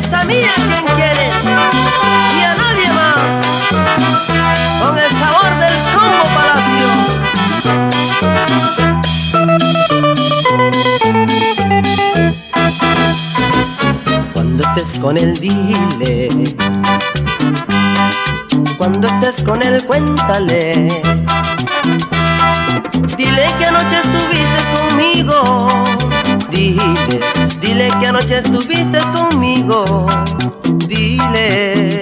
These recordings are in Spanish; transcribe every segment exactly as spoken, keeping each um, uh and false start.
es a mí a quien quieres y a nadie más. Con el sabor del Combo Palacio. Cuando estés con él, dile. Cuando estés con él, cuéntale. Dile que anoche estuviste conmigo. Dile, dile que anoche estuviste conmigo. Dile,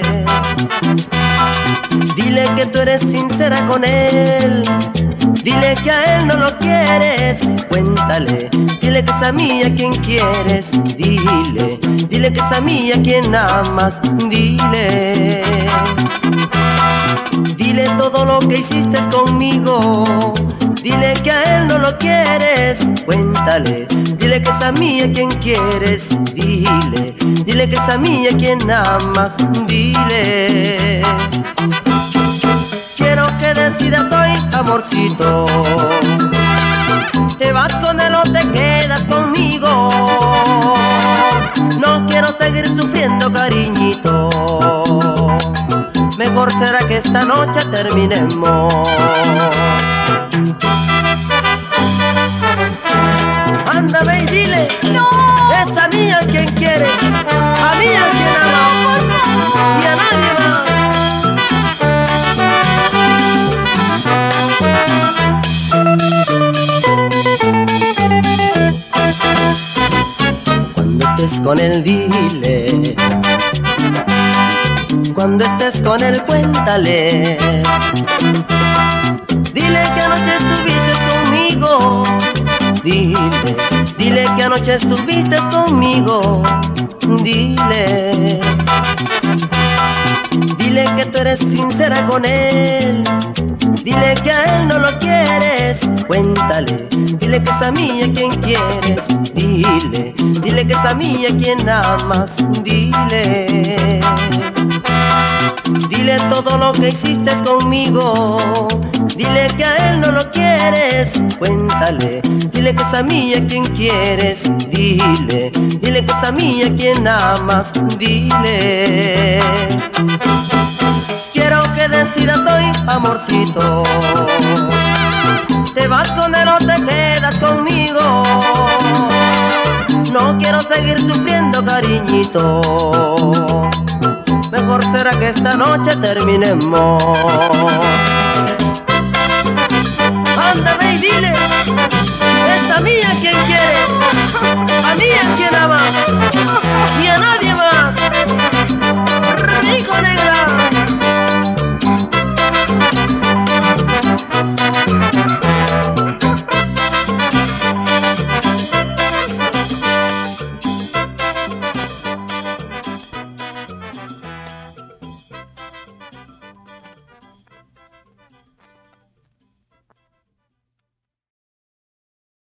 dile que tú eres sincera con él. Dile que a él no lo quieres, cuéntale. Dile que es a mí a quien quieres. Dile, dile que es a mí a quien amas. Dile, dile todo lo que hiciste conmigo. Dile que a él no lo quieres, cuéntale. Dile que es a mí a quien quieres. Dile, dile que es a mí a quien amas. Dile, quiero que decidas hoy, amorcito. ¿Te vas con él o te quedas conmigo? No quiero seguir sufriendo, cariñito. Mejor será que esta noche terminemos. Ándame y dile, ¡no! Es a mí a quien quieres, a mí a quien amas y a nadie más. Cuando estés con él, dile. Cuando estés con él, cuéntale. Dile que anoche estuviste conmigo. Dile, dile que anoche estuviste conmigo. Dile, dile que tú eres sincera con él. Dile que a él no lo quieres, cuéntale. Dile que es a mí a quien quieres. Dile, dile que es a mí a quien amas. Dile, dile todo lo que hiciste conmigo. Dile que a él no lo quieres, cuéntale. Dile que es a mí a quien quieres. Dile, dile que es a mí a quien amas. Dile, quiero que decidas hoy, amorcito. ¿Te vas con él o te quedas conmigo? No quiero seguir sufriendo, cariñito. Mejor será que esta noche terminemos. Ándame y dile.